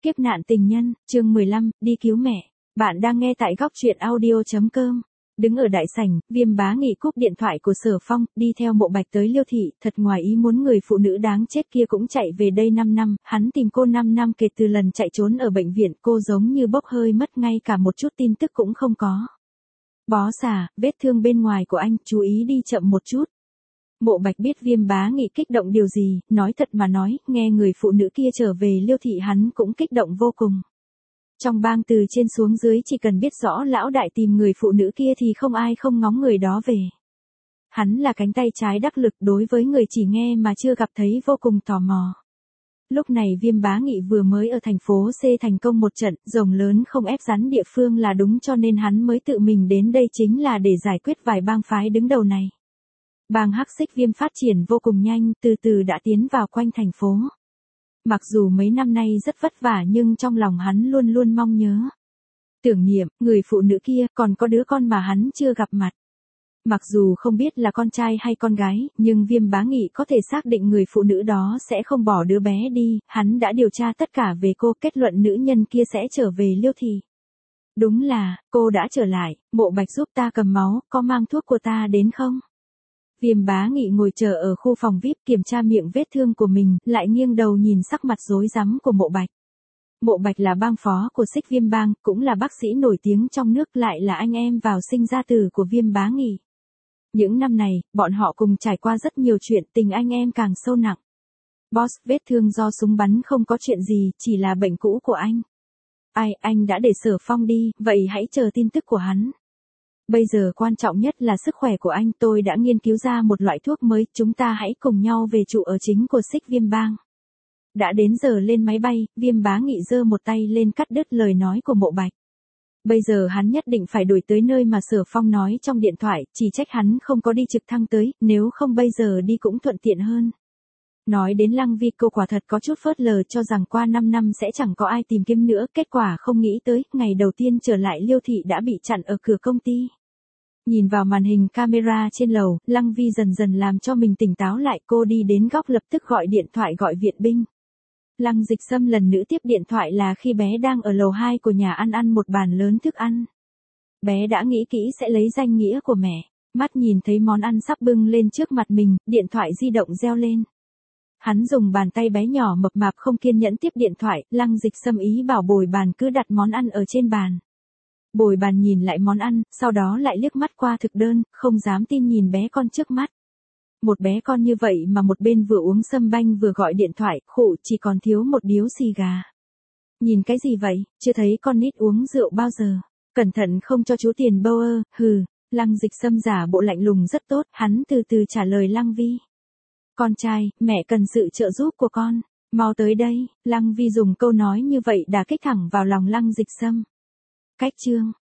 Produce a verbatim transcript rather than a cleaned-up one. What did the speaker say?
Kiếp nạn tình nhân, chương mười lăm, đi cứu mẹ. Bạn đang nghe tại góc truyện audio chấm com. Đứng ở đại sảnh, Viêm Bá Nghị cúp điện thoại của Sở Phong, đi theo Mộ Bạch tới Liêu thị, thật ngoài ý muốn người phụ nữ đáng chết kia cũng chạy về đây năm năm, hắn tìm cô năm năm kể từ lần chạy trốn ở bệnh viện, cô giống như bốc hơi mất, ngay cả một chút tin tức cũng không có. Bó xà, vết thương bên ngoài của anh, chú ý đi chậm một chút. Mộ Bạch biết Viêm Bá Nghị kích động điều gì, nói thật mà nói, nghe người phụ nữ kia trở về Liêu thị hắn cũng kích động vô cùng. Trong bang từ trên xuống dưới chỉ cần biết rõ lão đại tìm người phụ nữ kia thì không ai không ngóng người đó về. Hắn là cánh tay trái đắc lực, đối với người chỉ nghe mà chưa gặp thấy vô cùng tò mò. Lúc này Viêm Bá Nghị vừa mới ở thành phố C thành công một trận, rồng lớn không ép rắn địa phương là đúng, cho nên hắn mới tự mình đến đây chính là để giải quyết vài bang phái đứng đầu này. Bang Hắc Xích Viêm phát triển vô cùng nhanh, từ từ đã tiến vào quanh thành phố. Mặc dù mấy năm nay rất vất vả nhưng trong lòng hắn luôn luôn mong nhớ. Tưởng niệm, người phụ nữ kia, còn có đứa con mà hắn chưa gặp mặt. Mặc dù không biết là con trai hay con gái, nhưng Viêm Bá Nghị có thể xác định người phụ nữ đó sẽ không bỏ đứa bé đi, hắn đã điều tra tất cả về cô, kết luận nữ nhân kia sẽ trở về Liêu thị. Đúng là, cô đã trở lại, Mộ Bạch giúp ta cầm máu, có mang thuốc của ta đến không? Viêm Bá Nghị ngồi chờ ở khu phòng vi ai pi kiểm tra miệng vết thương của mình, lại nghiêng đầu nhìn sắc mặt rối rắm của Mộ Bạch. Mộ Bạch là bang phó của Xích Viêm bang, cũng là bác sĩ nổi tiếng trong nước, lại là anh em vào sinh ra tử của Viêm Bá Nghị. Những năm này, bọn họ cùng trải qua rất nhiều chuyện, tình anh em càng sâu nặng. Boss, vết thương do súng bắn không có chuyện gì, chỉ là bệnh cũ của anh. Ai, anh đã để Sở Phong đi, vậy hãy chờ tin tức của hắn. Bây giờ quan trọng nhất là sức khỏe của anh, tôi đã nghiên cứu ra một loại thuốc mới, chúng ta hãy cùng nhau về trụ ở chính của Xích Viêm bang. Đã đến giờ lên máy bay, Viêm Bá Nghị giơ một tay lên cắt đứt lời nói của Mộ Bạch. Bây giờ hắn nhất định phải đuổi tới nơi mà Sở Phong nói trong điện thoại, chỉ trách hắn không có đi trực thăng tới, nếu không bây giờ đi cũng thuận tiện hơn. Nói đến Lăng Vi, cô quả thật có chút phớt lờ, cho rằng qua năm năm sẽ chẳng có ai tìm kiếm nữa, kết quả không nghĩ tới, ngày đầu tiên trở lại Liêu thị đã bị chặn ở cửa công ty. Nhìn vào màn hình camera trên lầu, Lăng Vi dần dần làm cho mình tỉnh táo lại, cô đi đến góc lập tức gọi điện thoại gọi viện binh. Lăng Dịch Sâm lần nữa tiếp điện thoại là khi bé đang ở lầu hai của nhà ăn ăn một bàn lớn thức ăn. Bé đã nghĩ kỹ sẽ lấy danh nghĩa của mẹ, mắt nhìn thấy món ăn sắp bưng lên trước mặt mình, điện thoại di động reo lên. Hắn dùng bàn tay bé nhỏ mập mạp không kiên nhẫn tiếp điện thoại, Lăng Dịch Sâm ý bảo bồi bàn cứ đặt món ăn ở trên bàn. Bồi bàn nhìn lại món ăn, sau đó lại liếc mắt qua thực đơn, không dám tin nhìn bé con trước mắt. Một bé con như vậy mà một bên vừa uống sâm banh vừa gọi điện thoại, khụ, chỉ còn thiếu một điếu xì gà. Nhìn cái gì vậy, chưa thấy con nít uống rượu bao giờ. Cẩn thận không cho chú tiền bâu ơ, hừ. Lăng Dịch Sâm giả bộ lạnh lùng rất tốt, hắn từ từ trả lời Lăng Vi. Con trai, mẹ cần sự trợ giúp của con, mau tới đây. Lăng Vi dùng câu nói như vậy đả kích thẳng vào lòng Lăng Dịch Sâm. Cách chương,